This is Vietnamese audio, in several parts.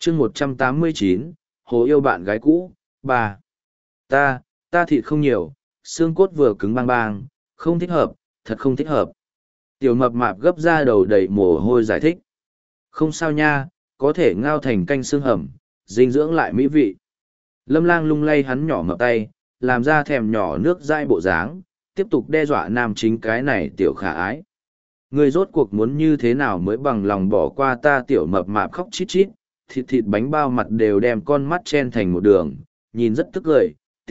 chương 189, Hồ yêu bạn gái cũ, 3. Ta thịt không nhiều, xương cốt vừa cứng bang bang, không thích hợp, thật không thích hợp. Tiểu mập mạp gấp ra đầu đầy mồ hôi giải thích. Không sao nha, có thể ngao thành canh xương hầm, dinh dưỡng lại mỹ vị. Lâm Lang lung lay hắn nhỏ mập tay, làm ra thèm nhỏ nước dai bộ dáng, tiếp tục đe dọa nam chính cái này tiểu khả ái. Ngươi rốt cuộc muốn như thế nào mới bằng lòng bỏ qua ta? Tiểu mập mạp khóc chít chít, thịt bánh bao mặt đều đem con mắt chen thành một đường, nhìn rất tức cười.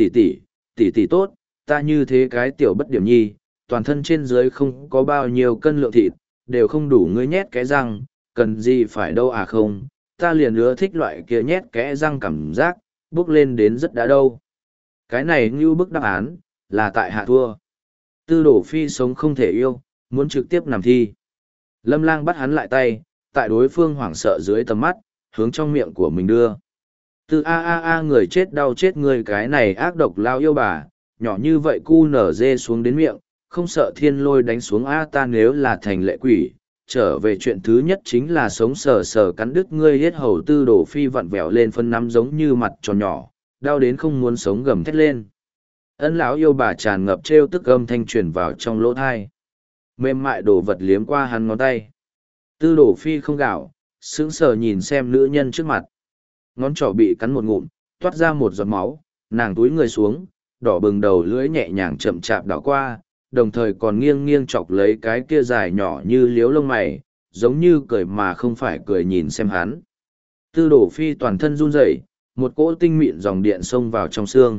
Tỷ tốt, ta như thế cái tiểu bất điểm nhi, toàn thân trên dưới không có bao nhiêu cân lượng thịt, đều không đủ ngươi nhét cái răng, cần gì phải đâu à không, ta liền ưa thích loại kia nhét cái răng cảm giác, bước lên đến rất đã đâu. Cái này như bức đáp án, là tại hạ thua. Tư Đổ Phi sống không thể yêu, muốn trực tiếp nằm thi. Lâm Lang bắt hắn lại tay, tại đối phương hoảng sợ dưới tầm mắt, hướng trong miệng của mình đưa. Tư người chết đau chết người, cái này ác độc lao yêu bà, nhỏ như vậy cu nở dê xuống đến miệng, không sợ thiên lôi đánh xuống ta nếu là thành lệ quỷ, trở về chuyện thứ nhất chính là sống sờ sờ cắn đứt ngươi hết hầu. Tư Đổ Phi vặn vẹo lên phân nắm giống như mặt tròn nhỏ, đau đến không muốn sống gầm thét lên. Ân lão yêu bà tràn ngập trêu tức âm thanh truyền vào trong lỗ thai. Mềm mại đồ vật liếm qua hắn ngón tay. Tư Đổ Phi không gạo, sững sờ nhìn xem nữ nhân trước mặt. Ngón trỏ bị cắn một ngụm, toát ra một giọt máu, nàng túi người xuống, đỏ bừng đầu lưỡi nhẹ nhàng chậm chạp đảo qua, đồng thời còn nghiêng nghiêng chọc lấy cái kia dài nhỏ như liếu lông mày, giống như cười mà không phải cười nhìn xem hắn. Tư Đổ Phi toàn thân run rẩy, một cỗ tinh mịn dòng điện xông vào trong xương.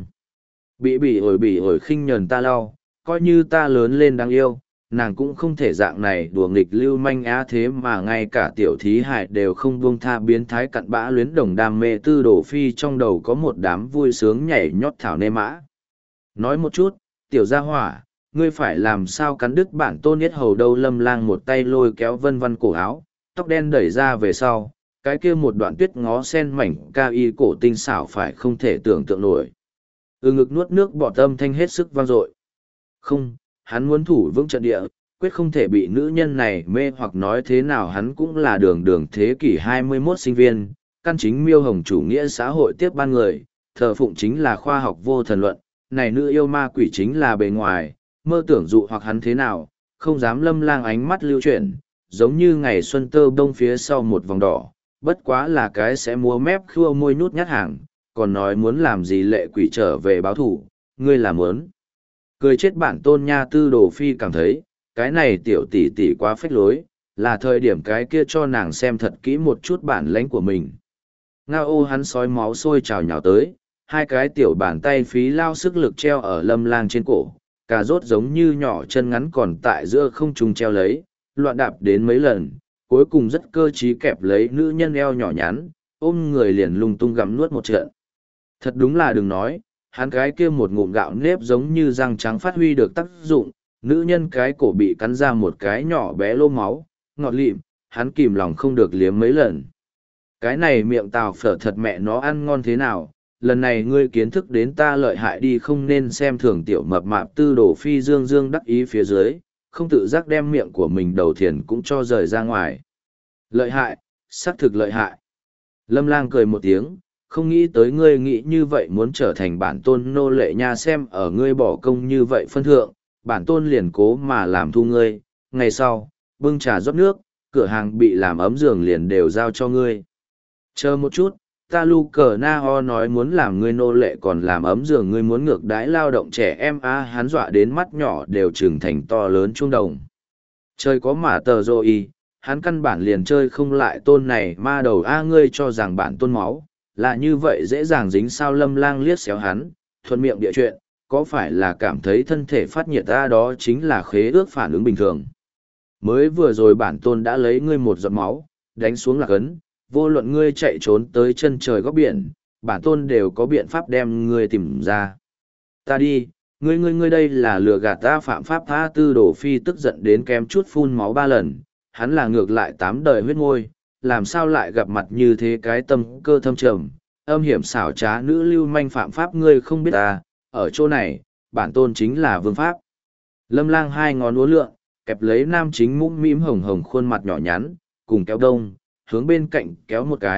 Bỉ ổi khinh nhờn ta lau, coi như ta lớn lên đáng yêu, nàng cũng không thể dạng này đùa nghịch lưu manh thế mà ngay cả tiểu thí hại đều không buông tha, biến thái cặn bã luyến đồng đam mê. Tư Đổ Phi trong đầu có một đám vui sướng nhảy nhót thảo nê mã. Nói một chút, tiểu gia hỏa, ngươi phải làm sao cắn đứt bản tôn yết hầu đâu? Lâm Lang một tay lôi kéo Vân Vân cổ áo, tóc đen đẩy ra về sau, cái kia một đoạn tuyết ngó sen mảnh ca y cổ tinh xảo phải không thể tưởng tượng nổi. Ngực nuốt nước bọt âm thanh hết sức vang dội. Không, hắn muốn thủ vững trận địa, quyết không thể bị nữ nhân này mê hoặc. Nói thế nào hắn cũng là đường thế kỷ 21 sinh viên, căn chính miêu hồng chủ nghĩa xã hội tiếp ban người, thờ phụng chính là khoa học vô thần luận, này nữ yêu ma quỷ chính là bề ngoài, mơ tưởng dụ hoặc hắn thế nào, không dám. Lâm Lang ánh mắt lưu chuyển, giống như ngày xuân tơ bông phía sau một vòng đỏ, bất quá là cái sẽ múa mép khua môi nhút nhát hàng, còn nói muốn làm gì lệ quỷ trở về báo thủ, ngươi là muốn cười chết bản tôn nha. Tư Đổ Phi cảm thấy, cái này tiểu tỷ tỷ quá phách lối, là thời điểm cái kia cho nàng xem thật kỹ một chút bản lãnh của mình. Ngao ô, hắn sói máu sôi trào nhào tới, hai cái tiểu bàn tay phí lao sức lực treo ở Lâm Lang trên cổ, cà rốt giống như nhỏ chân ngắn còn tại giữa không trung treo lấy, loạn đạp đến mấy lần, cuối cùng rất cơ trí kẹp lấy nữ nhân eo nhỏ nhắn, ôm người liền lung tung gặm nuốt một trận. Thật đúng là đừng nói, hắn cái kia một ngụm gạo nếp giống như răng trắng phát huy được tác dụng, nữ nhân cái cổ bị cắn ra một cái nhỏ bé lô máu, ngọt lịm, hắn kìm lòng không được liếm mấy lần. Cái này miệng tào phở thật mẹ nó ăn ngon thế nào, lần này ngươi kiến thức đến ta lợi hại đi, không nên xem thường tiểu mập mạp. Tư Đổ Phi dương dương đắc ý phía dưới, không tự giác đem miệng của mình đầu thiền cũng cho rời ra ngoài. Lợi hại, xác thực lợi hại. Lâm Lang cười một tiếng, không nghĩ tới ngươi nghĩ như vậy muốn trở thành bản tôn nô lệ nha, xem ở ngươi bỏ công như vậy phân thượng, bản tôn liền cố mà làm thu ngươi, ngày sau, bưng trà rót nước, cửa hàng bị làm ấm giường liền đều giao cho ngươi. Chờ một chút, ta lu cờ na ho nói muốn làm ngươi nô lệ còn làm ấm giường, ngươi muốn ngược đãi lao động trẻ em hắn dọa đến mắt nhỏ đều trừng thành to lớn chuông đồng. Chơi có mà tờ rồi, hắn căn bản liền chơi không lại tôn này ma đầu ngươi cho rằng bản tôn máu là như vậy dễ dàng dính sao? Lâm Lang liếc xéo hắn, thuận miệng địa chuyện, có phải là cảm thấy thân thể phát nhiệt đó chính là khế ước phản ứng bình thường. Mới vừa rồi bản tôn đã lấy ngươi một giọt máu, đánh xuống lạc ấn, vô luận ngươi chạy trốn tới chân trời góc biển, bản tôn đều có biện pháp đem ngươi tìm ra. Ta đi, ngươi đây là lừa gạt ta, phạm pháp tha. Tư Đổ Phi tức giận đến kém chút phun máu 3 lần, hắn là ngược lại 8 đời huyết ngôi, làm sao lại gặp mặt như thế cái tâm cơ thâm trầm, âm hiểm xảo trá nữ lưu manh phạm pháp? Ngươi không biết ta, ở chỗ này, bản tôn chính là vương pháp. Lâm Lang hai ngón uốn lượn, kẹp lấy nam chính mũm mĩm hồng hồng khuôn mặt nhỏ nhắn, cùng kéo đông, hướng bên cạnh kéo một cái,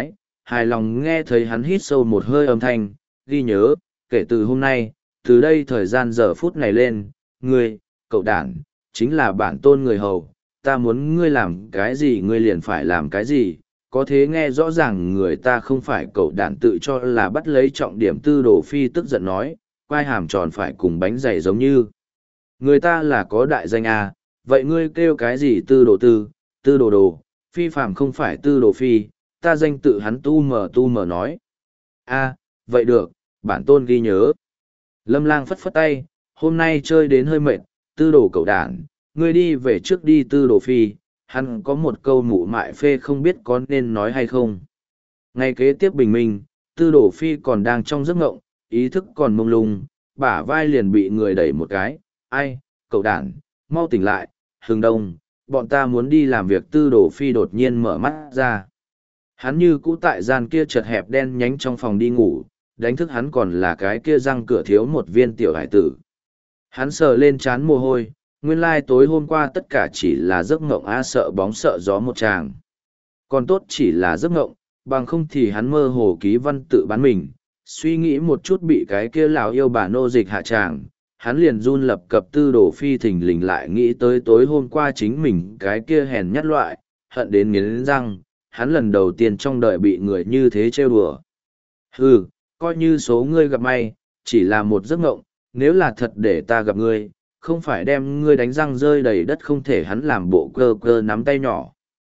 hài lòng nghe thấy hắn hít sâu một hơi âm thanh, ghi nhớ, kể từ hôm nay, từ đây thời gian giờ phút này lên, ngươi, cậu đản, chính là bản tôn người hầu, ta muốn ngươi làm cái gì ngươi liền phải làm cái gì, có thế nghe rõ ràng người ta không phải cậu đản tự cho là bắt lấy trọng điểm. Tư Đồ Phi tức giận nói, quai hàm tròn phải cùng bánh dày giống như. Người ta là có đại danh à, vậy ngươi kêu cái gì Tư Đồ Tư, Tư Đồ Đồ, Phi phàm không phải Tư Đồ Phi, ta danh tự hắn tu mờ nói. A, vậy được, bản tôn ghi nhớ. Lâm Lang phất phất tay, hôm nay chơi đến hơi mệt, Tư Đồ cậu đản, ngươi đi về trước đi. Tư Đồ Phi, hắn có một câu mụ mại phê không biết có nên nói hay không. Ngay kế tiếp bình minh, Tư Đồ Phi còn đang trong giấc ngộng, ý thức còn mông lung, bả vai liền bị người đẩy một cái. Ai, cậu đản, mau tỉnh lại, Hừng Đông, bọn ta muốn đi làm việc. Tư Đồ Phi đột nhiên mở mắt ra. Hắn như cũ tại gian kia chật hẹp đen nhánh trong phòng đi ngủ, đánh thức hắn còn là cái kia răng cửa thiếu một viên tiểu hải tử. Hắn sờ lên trán mồ hôi, nguyên lai tối hôm qua tất cả chỉ là giấc ngộng sợ bóng sợ gió một tràng. Còn tốt chỉ là giấc ngộng, bằng không thì hắn mơ hồ ký văn tự bán mình, suy nghĩ một chút bị cái kia lão yêu bà nô dịch hạ tràng, hắn liền run lập cập. Tư Đồ Phi thình lình lại nghĩ tới tối hôm qua chính mình cái kia hèn nhát loại, hận đến nghiến răng, hắn lần đầu tiên trong đời bị người như thế trêu đùa. Hừ, coi như số ngươi gặp may, chỉ là một giấc ngộng, nếu là thật để ta gặp ngươi, không phải đem ngươi đánh răng rơi đầy đất không thể. Hắn làm bộ cơ cơ nắm tay nhỏ.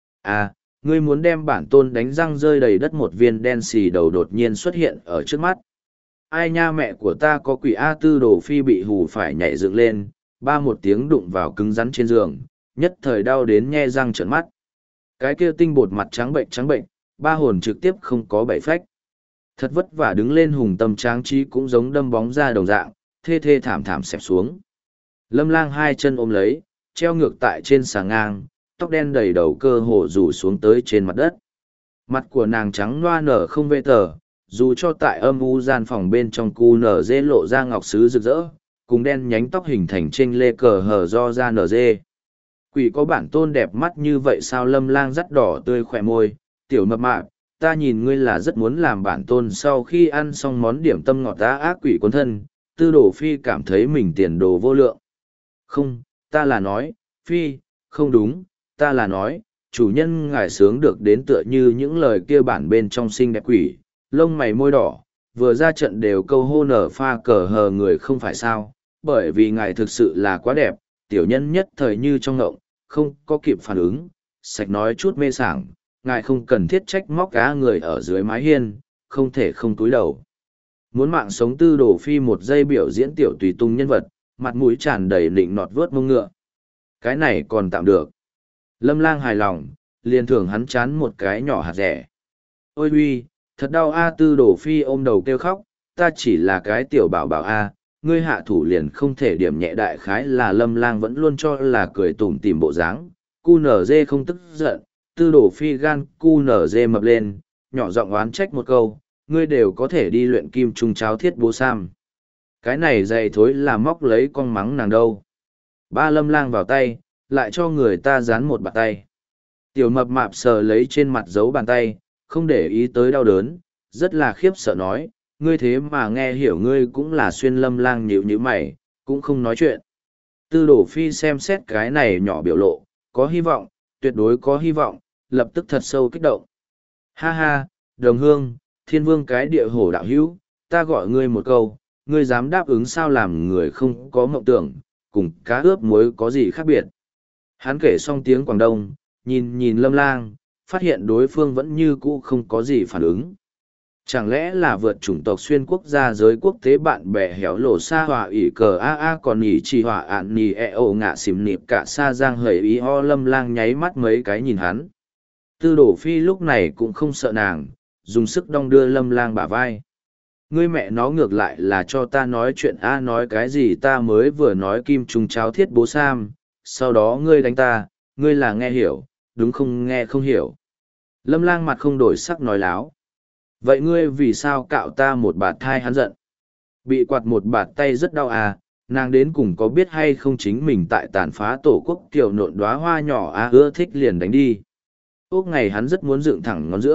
À, ngươi muốn đem bản tôn đánh răng rơi đầy đất. Một viên đen xì đầu đột nhiên xuất hiện ở trước mắt. Ai nha, mẹ của ta có quỷ a. Tư Đồ Phi bị hù phải nhảy dựng lên, ba một tiếng đụng vào cứng rắn trên giường, nhất thời đau đến nhe răng trợn mắt. Cái kia tinh bột mặt trắng bệnh, ba hồn trực tiếp không có bảy phách. Thật vất vả đứng lên hùng tâm tráng trí cũng giống đâm bóng ra đồng dạng, thê thê thảm thảm xẹp xuống. Lâm Lang hai chân ôm lấy, treo ngược tại trên xà ngang, tóc đen đầy đầu cơ hồ rủ xuống tới trên mặt đất. Mặt của nàng trắng loa nở không vê tờ, dù cho tại âm u gian phòng bên trong cu nở dê lộ ra ngọc sứ rực rỡ, cùng đen nhánh tóc hình thành trên lê cờ hở do ra nở dê. Quỷ có bản tôn đẹp mắt như vậy sao? Lâm Lang dắt đỏ tươi khỏe môi, tiểu mập mạp, ta nhìn ngươi là rất muốn làm bản tôn sau khi ăn xong món điểm tâm ngọt ta. Ác quỷ cuốn thân. Tư Đồ Phi cảm thấy mình tiền đồ vô lượng. Không, ta là nói, Phi, không đúng, ta là nói, chủ nhân ngài sướng được đến tựa như những lời kia bản bên trong xinh đẹp quỷ, lông mày môi đỏ, vừa ra trận đều câu hô nở pha cờ hờ người không phải sao, bởi vì ngài thực sự là quá đẹp. Tiểu nhân nhất thời như trong ngộng, không có kịp phản ứng, sạch nói chút mê sảng, ngài không cần thiết trách móc cá người ở dưới mái hiên, không thể không túi đầu. Muốn mạng sống. Tư Đồ Phi một giây biểu diễn tiểu tùy tung nhân vật, mặt mũi tràn đầy nịnh nọt vớt mông ngựa. Cái này còn tạm được. Lâm Lang hài lòng, liền thưởng hắn chán một cái nhỏ hạt rẻ. Ôi huy, thật đau a. Tư Đồ Phi ôm đầu kêu khóc, ta chỉ là cái tiểu bảo bảo a, ngươi hạ thủ liền không thể điểm nhẹ. Đại khái là Lâm Lang vẫn luôn cho là cười tủm tỉm bộ dáng, cu nở dê không tức giận. Tư Đồ Phi gan cu nở dê mập lên, nhỏ giọng oán trách một câu, ngươi đều có thể đi luyện kim trung cháo thiết bố sam. Cái này dày thối là móc lấy con mắng nàng đâu. Ba Lâm Lang vào tay, lại cho người ta dán một bàn tay. Tiểu mập mạp sờ lấy trên mặt dấu bàn tay, không để ý tới đau đớn, rất là khiếp sợ nói, ngươi thế mà nghe hiểu. Ngươi cũng là xuyên. Lâm Lang nhíu nhíu mày, cũng không nói chuyện. Tư Đồ Phi xem xét cái này nhỏ biểu lộ, có hy vọng, tuyệt đối có hy vọng, lập tức thật sâu kích động. Ha ha, đồng hương, thiên vương cái địa hổ đạo hữu, ta gọi ngươi một câu, ngươi dám đáp ứng sao? Làm người không có mộng tưởng, cùng cá ướp muối có gì khác biệt. Hắn kể xong tiếng Quảng Đông, nhìn Lâm Lang, phát hiện đối phương vẫn như cũ không có gì phản ứng. Chẳng lẽ là vượt chủng tộc xuyên quốc gia giới quốc tế bạn bè héo lộ xa hòa ỉ cờ a còn ỉ chỉ hòa ạn nì ô ngạ xìm nịp cả xa giang hầy ý ho. Lâm Lang nháy mắt mấy cái nhìn hắn. Tư Đồ Phi lúc này cũng không sợ nàng, dùng sức đong đưa Lâm Lang bả vai. Ngươi mẹ nó ngược lại là cho ta nói chuyện a. Nói cái gì? Ta mới vừa nói kim trùng cháo thiết bố sam, sau đó ngươi đánh ta, ngươi là nghe hiểu, đúng không? Nghe không hiểu. Lâm Lang mặt không đổi sắc nói láo. Vậy ngươi vì sao cạo ta một bạt thai? Hắn giận. Bị quạt một bạt tay rất đau à, nàng đến cùng có biết hay không chính mình tại tàn phá tổ quốc kiểu nộn đóa hoa nhỏ ưa thích liền đánh đi. Úc ngày hắn rất muốn dựng thẳng ngón giữa,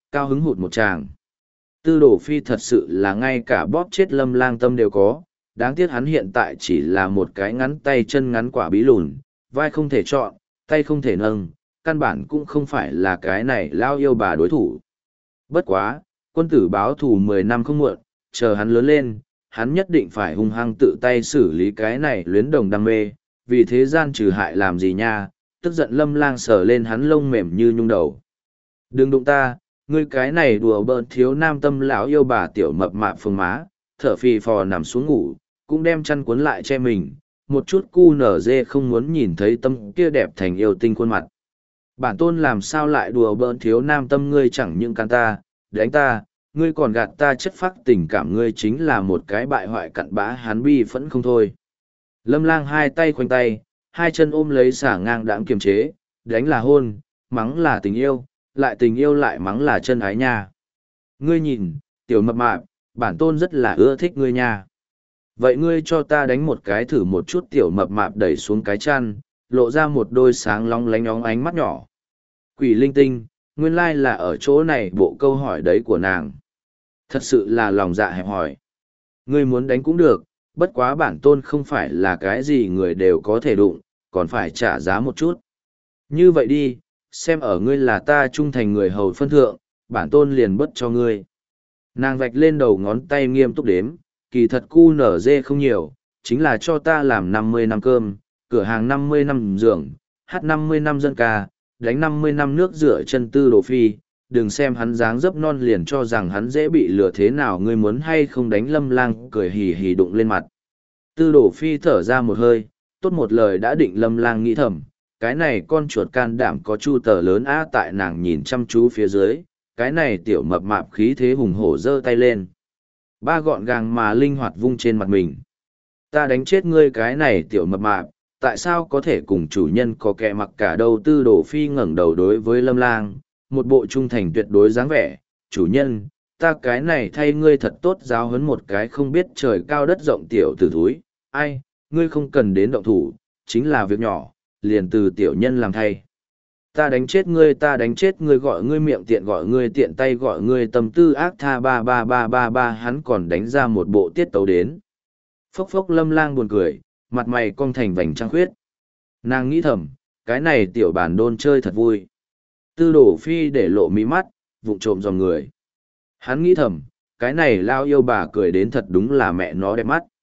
cao hứng hụt một tràng. Tư Đồ Phi thật sự là ngay cả bóp chết Lâm Lang tâm đều có, đáng tiếc hắn hiện tại chỉ là một cái ngắn tay chân ngắn quả bí lùn, vai không thể chọn, tay không thể nâng, căn bản cũng không phải là cái này lao yêu bà đối thủ. Bất quá, quân tử báo thù 10 năm không muộn, chờ hắn lớn lên, hắn nhất định phải hung hăng tự tay xử lý cái này luyến đồng đam mê, vì thế gian trừ hại làm gì nha, tức giận Lâm Lang sờ lên hắn lông mềm như nhung đầu. Đừng đụng ta, ngươi cái này đùa bỡn thiếu nam tâm lão yêu bà tiểu mập mạp phồng má, thở phì phò nằm xuống ngủ, cũng đem chăn cuốn lại che mình, một chút cu nở dê không muốn nhìn thấy tâm kia đẹp thành yêu tinh khuôn mặt. Bản tôn làm sao lại đùa bỡn thiếu nam tâm ngươi chẳng những can ta, đánh ta, ngươi còn gạt ta chất phác tình cảm ngươi chính là một cái bại hoại cặn bã hắn bi phẫn không thôi. Lâm Lang hai tay khoanh tay, hai chân ôm lấy xả ngang đãng kiềm chế, đánh là hôn, mắng là tình yêu, lại tình yêu lại mắng là chân ái nha. Ngươi nhìn, tiểu mập mạp, bản tôn rất là ưa thích ngươi nha. Vậy ngươi cho ta đánh một cái thử một chút tiểu mập mạp đẩy xuống cái chăn, lộ ra một đôi sáng long lánh óng ánh mắt nhỏ. Quỷ linh tinh, nguyên lai là ở chỗ này bộ câu hỏi đấy của nàng. Thật sự là lòng dạ hẹp hòi. Ngươi muốn đánh cũng được, bất quá bản tôn không phải là cái gì người đều có thể đụng, còn phải trả giá một chút. Như vậy đi, xem ở ngươi là ta trung thành người hầu phân thượng, bản tôn liền bớt cho ngươi. Nàng vạch lên đầu ngón tay nghiêm túc đếm, kỳ thật cu nở dê không nhiều, chính là cho ta làm 50 năm cơm, cửa hàng 50 năm giường, hát 50 năm dân ca, đánh 50 năm nước rửa chân Tư Đồ Phi, đừng xem hắn dáng dấp non liền cho rằng hắn dễ bị lừa thế nào ngươi muốn hay không đánh Lâm Lang cười hì hì đụng lên mặt. Tư Đồ Phi thở ra một hơi, tốt một lời đã định Lâm Lang nghĩ thầm, cái này con chuột can đảm có chu tờ lớn á tại nàng nhìn chăm chú phía dưới, cái này tiểu mập mạp khí thế hùng hổ giơ tay lên. Ba gọn gàng mà linh hoạt vung trên mặt mình. Ta đánh chết ngươi cái này tiểu mập mạp, tại sao có thể cùng chủ nhân có kẻ mặc cả đâu. Tư Đồ Phi ngẩng đầu đối với Lâm Lang, một bộ trung thành tuyệt đối dáng vẻ, chủ nhân, ta cái này thay ngươi thật tốt giáo huấn một cái không biết trời cao đất rộng tiểu tử thúi, ai, ngươi không cần đến động thủ, chính là việc nhỏ, liền từ tiểu nhân làm thay. Ta đánh chết ngươi gọi ngươi miệng tiện gọi ngươi tiện tay gọi ngươi tâm tư ác tha ba ba ba ba ba hắn còn đánh ra một bộ tiết tấu đến. Phốc phốc Lâm Lang buồn cười, mặt mày cong thành vành trăng khuyết. Nàng nghĩ thầm, cái này tiểu bản đôn chơi thật vui. Tư Đồ Phi để lộ mí mắt, vụng trộm dòng người. Hắn nghĩ thầm, cái này lao yêu bà cười đến thật đúng là mẹ nó đẹp mắt.